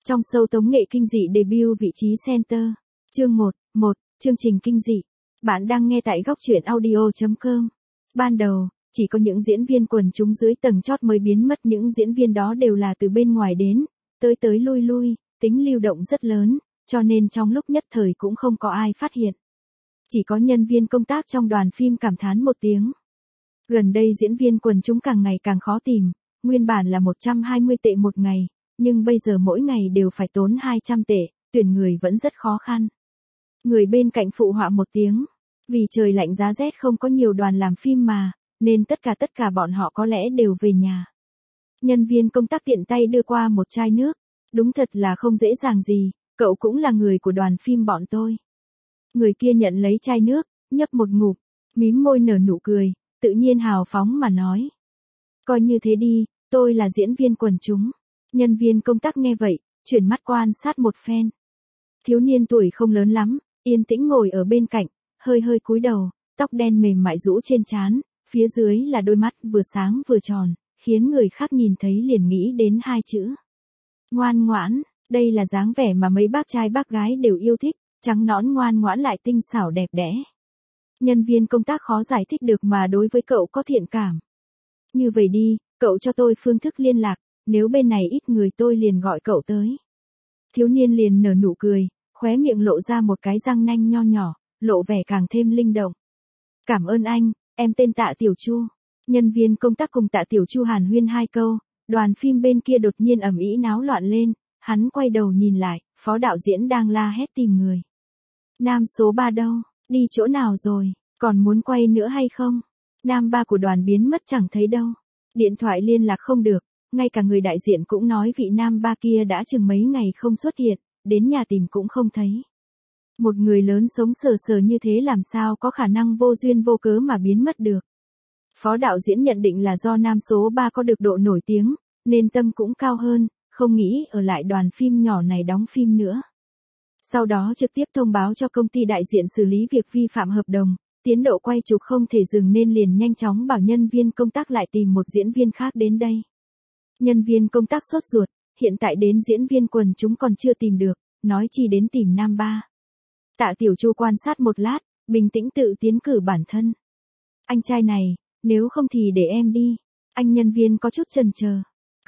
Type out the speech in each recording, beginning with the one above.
Trong show tống nghệ kinh dị debut vị trí center. Chương 1, chương trình kinh dị. Bạn đang nghe tại góc truyện audio.com. Ban đầu, chỉ có những diễn viên quần chúng dưới tầng chót mới biến mất, những diễn viên đó đều là từ bên ngoài đến, tới lui lui, tính lưu động rất lớn, cho nên trong lúc nhất thời cũng không có ai phát hiện. Chỉ có nhân viên công tác trong đoàn phim cảm thán một tiếng. Gần đây diễn viên quần chúng càng ngày càng khó tìm, nguyên bản là 120 tệ một ngày, nhưng bây giờ mỗi ngày đều phải tốn 200 tệ, tuyển người vẫn rất khó khăn. Người bên cạnh phụ họa một tiếng, vì trời lạnh giá rét không có nhiều đoàn làm phim mà, nên tất cả bọn họ có lẽ đều về nhà. Nhân viên công tác tiện tay đưa qua một chai nước, đúng thật là không dễ dàng gì, cậu cũng là người của đoàn phim bọn tôi. Người kia nhận lấy chai nước, nhấp một ngụm, mím môi nở nụ cười, tự nhiên hào phóng mà nói. Coi như thế đi, tôi là diễn viên quần chúng. Nhân viên công tác nghe vậy, chuyển mắt quan sát một phen. Thiếu niên tuổi không lớn lắm, yên tĩnh ngồi ở bên cạnh, hơi cúi đầu, tóc đen mềm mại rũ trên trán, phía dưới là đôi mắt vừa sáng vừa tròn, khiến người khác nhìn thấy liền nghĩ đến hai chữ. Ngoan ngoãn, đây là dáng vẻ mà mấy bác trai bác gái đều yêu thích, trắng nõn ngoan ngoãn lại tinh xảo đẹp đẽ. Nhân viên công tác khó giải thích được mà đối với cậu có thiện cảm. Như vậy đi, cậu cho tôi phương thức liên lạc, nếu bên này ít người tôi liền gọi cậu tới. Thiếu niên liền nở nụ cười, khóe miệng lộ ra một cái răng nanh nho nhỏ, lộ vẻ càng thêm linh động. Cảm ơn anh, em tên Tạ Tiểu Chu. Nhân viên công tác cùng Tạ Tiểu Chu hàn huyên hai câu, đoàn phim bên kia đột nhiên ầm ĩ náo loạn lên, hắn quay đầu nhìn lại, phó đạo diễn đang la hét tìm người. Nam số 3 đâu, đi chỗ nào rồi, còn muốn quay nữa hay không? Nam 3 của đoàn biến mất chẳng thấy đâu. Điện thoại liên lạc không được, ngay cả người đại diện cũng nói vị nam 3 kia đã chừng mấy ngày không xuất hiện, đến nhà tìm cũng không thấy. Một người lớn sống sờ sờ như thế làm sao có khả năng vô duyên vô cớ mà biến mất được. Phó đạo diễn nhận định là do nam số 3 có được độ nổi tiếng, nên tâm cũng cao hơn, không nghĩ ở lại đoàn phim nhỏ này đóng phim nữa. Sau đó trực tiếp thông báo cho công ty đại diện xử lý việc vi phạm hợp đồng, tiến độ quay chụp không thể dừng nên liền nhanh chóng bảo nhân viên công tác lại tìm một diễn viên khác đến đây. Nhân viên công tác sốt ruột, hiện tại đến diễn viên quần chúng còn chưa tìm được, nói chi đến tìm nam 3. Tạ Tiểu Chu quan sát một lát, bình tĩnh tự tiến cử bản thân. Anh trai này, nếu không thì để em đi. Anh nhân viên có chút chần chờ.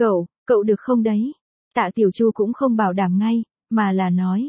Cậu được không đấy? Tạ Tiểu Chu cũng không bảo đảm ngay, mà là nói.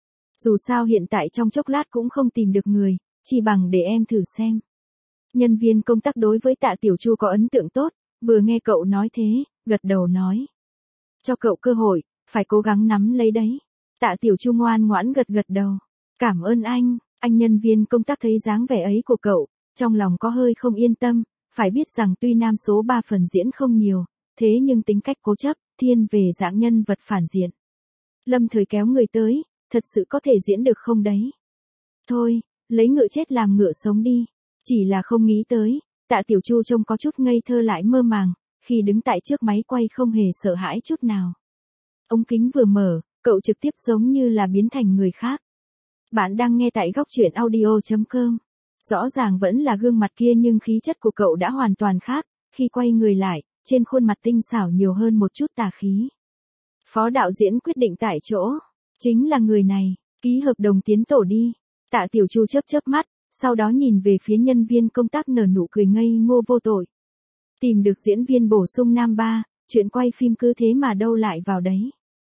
Dù sao hiện tại trong chốc lát cũng không tìm được người, chỉ bằng để em thử xem. Nhân viên công tác đối với Tạ Tiểu Chu có ấn tượng tốt, vừa nghe cậu nói thế, gật đầu nói. Cho cậu cơ hội, phải cố gắng nắm lấy đấy. Tạ Tiểu Chu ngoan ngoãn gật đầu. Cảm ơn anh nhân viên công tác thấy dáng vẻ ấy của cậu, trong lòng có hơi không yên tâm, phải biết rằng tuy nam số 3 phần diễn không nhiều, thế nhưng tính cách cố chấp, thiên về dạng nhân vật phản diện. Lâm thời kéo người tới, thật sự có thể diễn được không đấy? Thôi, lấy ngựa chết làm ngựa sống đi. Chỉ là không nghĩ tới, Tạ Tiểu Chu trông có chút ngây thơ lại mơ màng, khi đứng tại trước máy quay không hề sợ hãi chút nào. Ống kính vừa mở, cậu trực tiếp giống như là biến thành người khác. Bạn đang nghe tại góc truyện audio.com. Rõ ràng vẫn là gương mặt kia nhưng khí chất của cậu đã hoàn toàn khác, khi quay người lại, trên khuôn mặt tinh xảo nhiều hơn một chút tà khí. Phó đạo diễn quyết định tại chỗ, chính là người này, ký hợp đồng tiến tổ đi. Tạ Tiểu Chu chớp mắt, sau đó nhìn về phía nhân viên công tác nở nụ cười ngây ngô vô tội. Tìm được diễn viên bổ sung nam 3, chuyện quay phim cứ thế mà đâu lại vào đấy.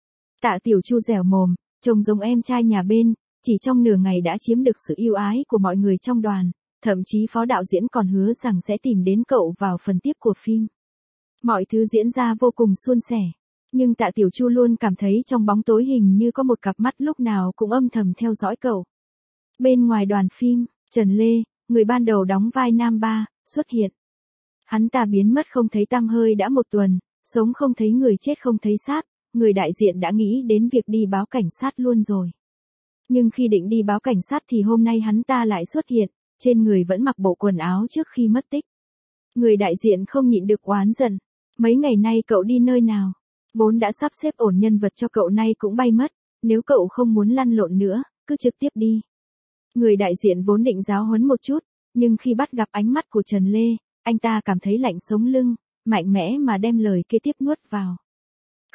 Tạ Tiểu Chu dẻo mồm, trông giống em trai nhà bên, chỉ trong nửa ngày đã chiếm được sự yêu ái của mọi người trong đoàn, thậm chí phó đạo diễn còn hứa rằng sẽ tìm đến cậu vào phần tiếp của phim. Mọi thứ diễn ra vô cùng suôn sẻ, nhưng Tạ Tiểu Chu luôn cảm thấy trong bóng tối hình như có một cặp mắt lúc nào cũng âm thầm theo dõi cậu. Bên ngoài đoàn phim, Trần Lê, người ban đầu đóng vai nam 3, xuất hiện. Hắn ta biến mất không thấy tăm hơi đã một tuần, sống không thấy người chết không thấy xác, người đại diện đã nghĩ đến việc đi báo cảnh sát luôn rồi. Nhưng khi định đi báo cảnh sát thì hôm nay hắn ta lại xuất hiện, trên người vẫn mặc bộ quần áo trước khi mất tích. Người đại diện không nhịn được oán giận. Mấy ngày nay cậu đi nơi nào? Vốn đã sắp xếp ổn nhân vật cho cậu nay cũng bay mất, nếu cậu không muốn lăn lộn nữa, cứ trực tiếp đi. Người đại diện vốn định giáo huấn một chút, nhưng khi bắt gặp ánh mắt của Trần Lê, anh ta cảm thấy lạnh sống lưng, mạnh mẽ mà đem lời kế tiếp nuốt vào.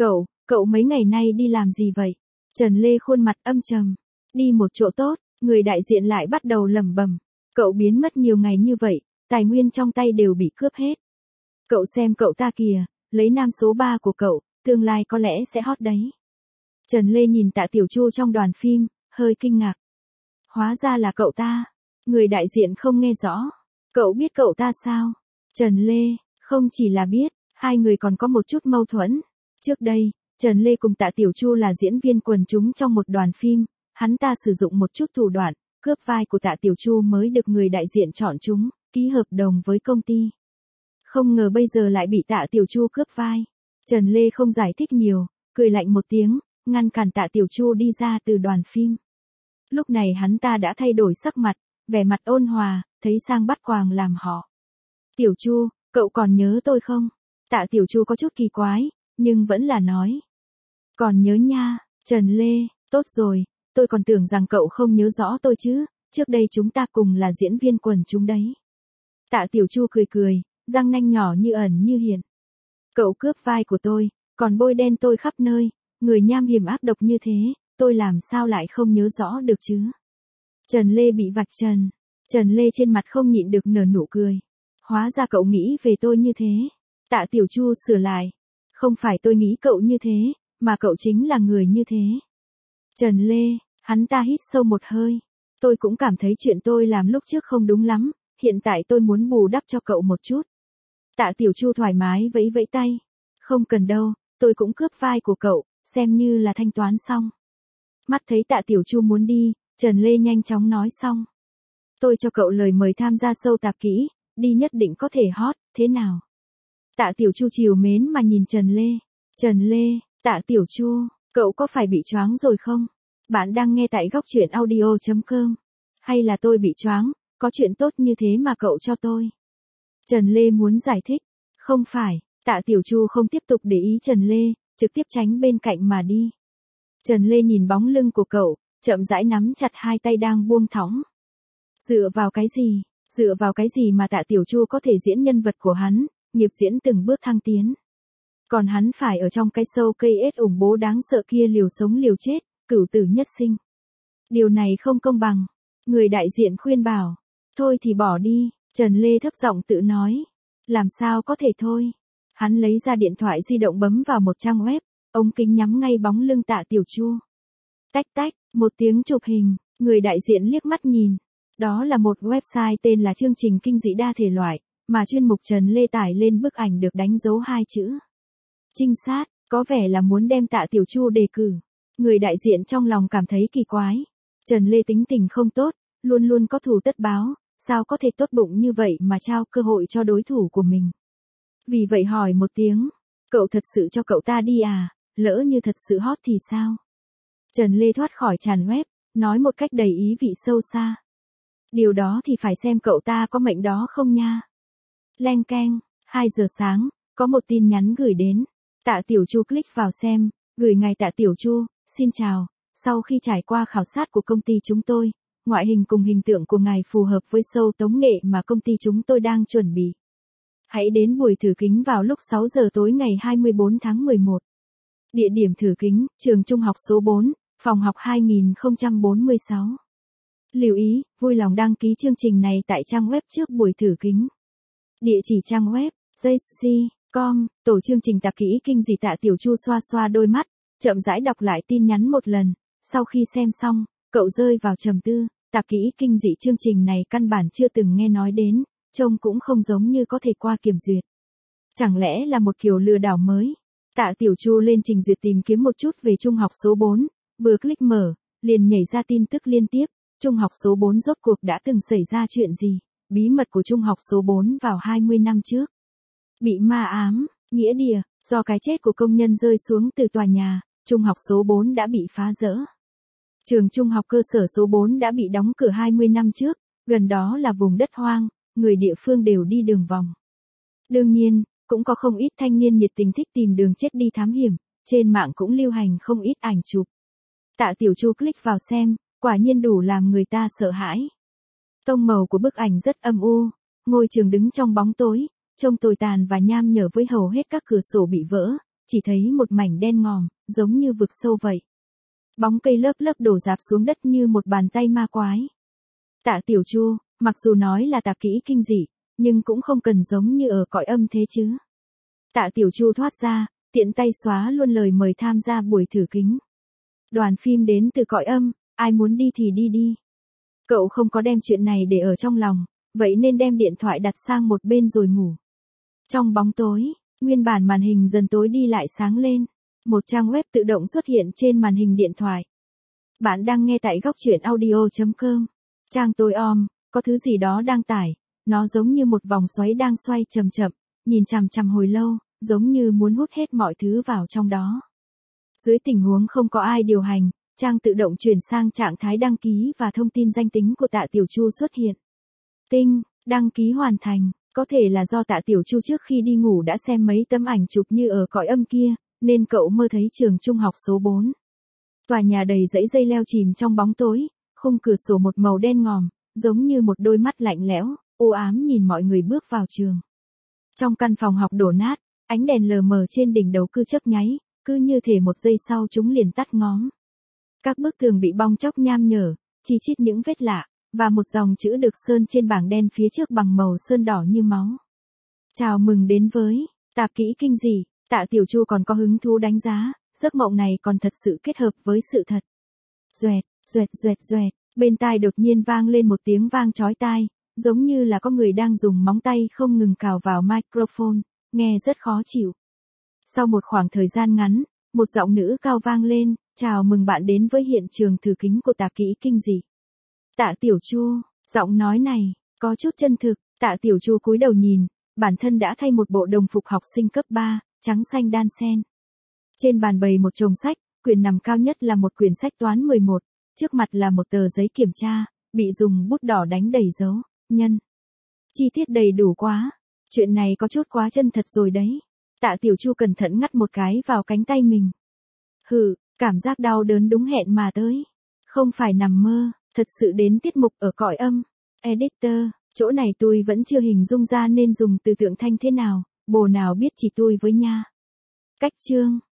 Cậu mấy ngày nay đi làm gì vậy? Trần Lê khuôn mặt âm trầm. Đi một chỗ tốt, người đại diện lại bắt đầu lẩm bẩm. Cậu biến mất nhiều ngày như vậy, tài nguyên trong tay đều bị cướp hết. Cậu xem cậu ta kìa, lấy nam số 3 của cậu, tương lai có lẽ sẽ hot đấy. Trần Lê nhìn Tạ Tiểu Chu trong đoàn phim, hơi kinh ngạc. Hóa ra là cậu ta. Người đại diện không nghe rõ. Cậu biết cậu ta sao? Trần Lê, không chỉ là biết, hai người còn có một chút mâu thuẫn. Trước đây, Trần Lê cùng Tạ Tiểu Chu là diễn viên quần chúng trong một đoàn phim, hắn ta sử dụng một chút thủ đoạn, cướp vai của Tạ Tiểu Chu mới được người đại diện chọn chúng, ký hợp đồng với công ty. Không ngờ bây giờ lại bị Tạ Tiểu Chu cướp vai. Trần Lê không giải thích nhiều, cười lạnh một tiếng, ngăn cản Tạ Tiểu Chu đi ra từ đoàn phim. Lúc này hắn ta đã thay đổi sắc mặt, vẻ mặt ôn hòa, thấy sang bắt quàng làm họ. Tiểu Chu, cậu còn nhớ tôi không? Tạ Tiểu Chu có chút kỳ quái, nhưng vẫn là nói. Còn nhớ nha, Trần Lê, tốt rồi, tôi còn tưởng rằng cậu không nhớ rõ tôi chứ, trước đây chúng ta cùng là diễn viên quần chúng đấy. Tạ Tiểu Chu cười cười, răng nanh nhỏ như ẩn như hiện. Cậu cướp vai của tôi, còn bôi đen tôi khắp nơi, người nham hiểm ác độc như thế, tôi làm sao lại không nhớ rõ được chứ? Trần Lê bị vạch trần. Trần Lê trên mặt không nhịn được nở nụ cười. Hóa ra cậu nghĩ về tôi như thế. Tạ Tiểu Chu sửa lại. Không phải tôi nghĩ cậu như thế, mà cậu chính là người như thế. Trần Lê, hắn ta hít sâu một hơi. Tôi cũng cảm thấy chuyện tôi làm lúc trước không đúng lắm, hiện tại tôi muốn bù đắp cho cậu một chút. Tạ Tiểu Chu thoải mái vẫy vẫy tay. Không cần đâu, tôi cũng cướp vai của cậu, xem như là thanh toán xong. Mắt thấy Tạ Tiểu Chu muốn đi, Trần Lê nhanh chóng nói xong. Tôi cho cậu lời mời tham gia show tạp kỹ, đi nhất định có thể hot, thế nào? Tạ Tiểu Chu trìu mến mà nhìn Trần Lê. Trần Lê, Tạ Tiểu Chu, cậu có phải bị choáng rồi không? Bạn đang nghe tại góc truyện audio.com. Hay là tôi bị choáng, có chuyện tốt như thế mà cậu cho tôi? Trần Lê muốn giải thích. Không phải, Tạ Tiểu Chu không tiếp tục để ý Trần Lê, trực tiếp tránh bên cạnh mà đi. Trần Lê nhìn bóng lưng của cậu, chậm rãi nắm chặt hai tay đang buông thõng. Dựa vào cái gì? Dựa vào cái gì mà Tạ Tiểu Chu có thể diễn nhân vật của hắn, nghiệp diễn từng bước thăng tiến. Còn hắn phải ở trong cái show cây ết ủng bố đáng sợ kia liều sống liều chết, cửu tử nhất sinh. Điều này không công bằng. Người đại diện khuyên bảo. Thôi thì bỏ đi, Trần Lê thấp giọng tự nói. Làm sao có thể thôi. Hắn lấy ra điện thoại di động bấm vào một trang web, ống kính nhắm ngay bóng lưng Tạ Tiểu Chu. Tách tách, một tiếng chụp hình, người đại diện liếc mắt nhìn. Đó là một website tên là chương trình kinh dị đa thể loại, mà chuyên mục Trần Lê tải lên bức ảnh được đánh dấu hai chữ. Trinh sát, có vẻ là muốn đem Tạ Tiểu Chu đề cử. Người đại diện trong lòng cảm thấy kỳ quái. Trần Lê tính tình không tốt, luôn luôn có thù tất báo, sao có thể tốt bụng như vậy mà trao cơ hội cho đối thủ của mình. Vì vậy hỏi một tiếng, cậu thật sự cho cậu ta đi à, lỡ như thật sự hot thì sao? Trần Lê thoát khỏi tràn web, nói một cách đầy ý vị sâu xa. Điều đó thì phải xem cậu ta có mệnh đó không nha. Leng keng, 2 giờ sáng, có một tin nhắn gửi đến. Tạ Tiểu Chu click vào xem, gửi ngài Tạ Tiểu Chu, xin chào, sau khi trải qua khảo sát của công ty chúng tôi, ngoại hình cùng hình tượng của ngài phù hợp với show tống nghệ mà công ty chúng tôi đang chuẩn bị. Hãy đến buổi thử kính vào lúc 6 giờ tối ngày 24 tháng 11. Địa điểm thử kính, trường trung học số 4, phòng học 2046. Lưu ý, vui lòng đăng ký chương trình này tại trang web trước buổi thử kính. Địa chỉ trang web, jc.com, tổ chương trình tạp kỹ kinh dị. Tạ Tiểu Chu xoa xoa đôi mắt, chậm rãi đọc lại tin nhắn một lần. Sau khi xem xong, cậu rơi vào trầm tư, tạp kỹ kinh dị chương trình này căn bản chưa từng nghe nói đến, trông cũng không giống như có thể qua kiểm duyệt. Chẳng lẽ là một kiểu lừa đảo mới? Tạ Tiểu Chu lên trình duyệt tìm kiếm một chút về trung học số 4, vừa click mở, liền nhảy ra tin tức liên tiếp. Trung học số 4 rốt cuộc đã từng xảy ra chuyện gì? Bí mật của trung học số 4 vào 20 năm trước. Bị ma ám, nghĩa địa, do cái chết của công nhân rơi xuống từ tòa nhà, trung học số 4 đã bị phá rỡ. Trường trung học cơ sở số 4 đã bị đóng cửa 20 năm trước, gần đó là vùng đất hoang, người địa phương đều đi đường vòng. Đương nhiên, cũng có không ít thanh niên nhiệt tình thích tìm đường chết đi thám hiểm, trên mạng cũng lưu hành không ít ảnh chụp. Tạ Tiểu Chu click vào xem, quả nhiên đủ làm người ta sợ hãi. Tông màu của bức ảnh rất âm u, ngôi trường đứng trong bóng tối, trông tồi tàn và nham nhở với hầu hết các cửa sổ bị vỡ, chỉ thấy một mảnh đen ngòm, giống như vực sâu vậy. Bóng cây lớp lớp đổ rạp xuống đất như một bàn tay ma quái. Tạ Tiểu Chu, mặc dù nói là tạp kỹ kinh dị, nhưng cũng không cần giống như ở cõi âm thế chứ. Tạ Tiểu Chu thoát ra, tiện tay xóa luôn lời mời tham gia buổi thử kính. Đoàn phim đến từ cõi âm, ai muốn đi thì đi đi. Cậu không có đem chuyện này để ở trong lòng, vậy nên đem điện thoại đặt sang một bên rồi ngủ. Trong bóng tối, nguyên bản màn hình dần tối đi lại sáng lên. Một trang web tự động xuất hiện trên màn hình điện thoại. Bạn đang nghe tại góc truyện audio.com. Trang tối om, có thứ gì đó đang tải, nó giống như một vòng xoáy đang xoay chậm chậm, nhìn chằm chằm hồi lâu, giống như muốn hút hết mọi thứ vào trong đó. Dưới tình huống không có ai điều hành, trang tự động chuyển sang trạng thái đăng ký và thông tin danh tính của Tạ Tiểu Chu xuất hiện. Tinh, đăng ký hoàn thành, có thể là do Tạ Tiểu Chu trước khi đi ngủ đã xem mấy tấm ảnh chụp như ở cõi âm kia, nên cậu mơ thấy trường trung học số 4. Tòa nhà đầy dãy dây leo chìm trong bóng tối, khung cửa sổ một màu đen ngòm, giống như một đôi mắt lạnh lẽo, u ám nhìn mọi người bước vào trường. Trong căn phòng học đổ nát, ánh đèn lờ mờ trên đỉnh đầu cứ chớp nháy, cứ như thể một giây sau chúng liền tắt ngóm. Các bức tường bị bong chóc nham nhở, chi chít những vết lạ, và một dòng chữ được sơn trên bảng đen phía trước bằng màu sơn đỏ như máu. Chào mừng đến với tạp kỹ kinh dị. Tạ Tiểu Chu còn có hứng thú đánh giá, giấc mộng này còn thật sự kết hợp với sự thật. Doẹt, doẹt doẹt doẹt, bên tai đột nhiên vang lên một tiếng vang chói tai, giống như là có người đang dùng móng tay không ngừng cào vào microphone, nghe rất khó chịu. Sau một khoảng thời gian ngắn, một giọng nữ cao vang lên, chào mừng bạn đến với hiện trường thử kính của tạp kỹ kinh dị. Tạ Tiểu Chu, giọng nói này, có chút chân thực, Tạ Tiểu Chu cúi đầu nhìn, bản thân đã thay một bộ đồng phục học sinh cấp 3. Trắng xanh đan xen. Trên bàn bày một chồng sách, quyển nằm cao nhất là một quyển sách toán 11, trước mặt là một tờ giấy kiểm tra, bị dùng bút đỏ đánh đầy dấu, nhân. Chi tiết đầy đủ quá, chuyện này có chút quá chân thật rồi đấy. Tạ Tiểu Chu cẩn thận ngắt một cái vào cánh tay mình. Hừ, cảm giác đau đớn đúng hẹn mà tới. Không phải nằm mơ, thật sự đến tiết mục ở cõi âm. Editor, chỗ này tôi vẫn chưa hình dung ra nên dùng từ tượng thanh thế nào. Bồ nào biết chỉ tôi với nha. Cách chương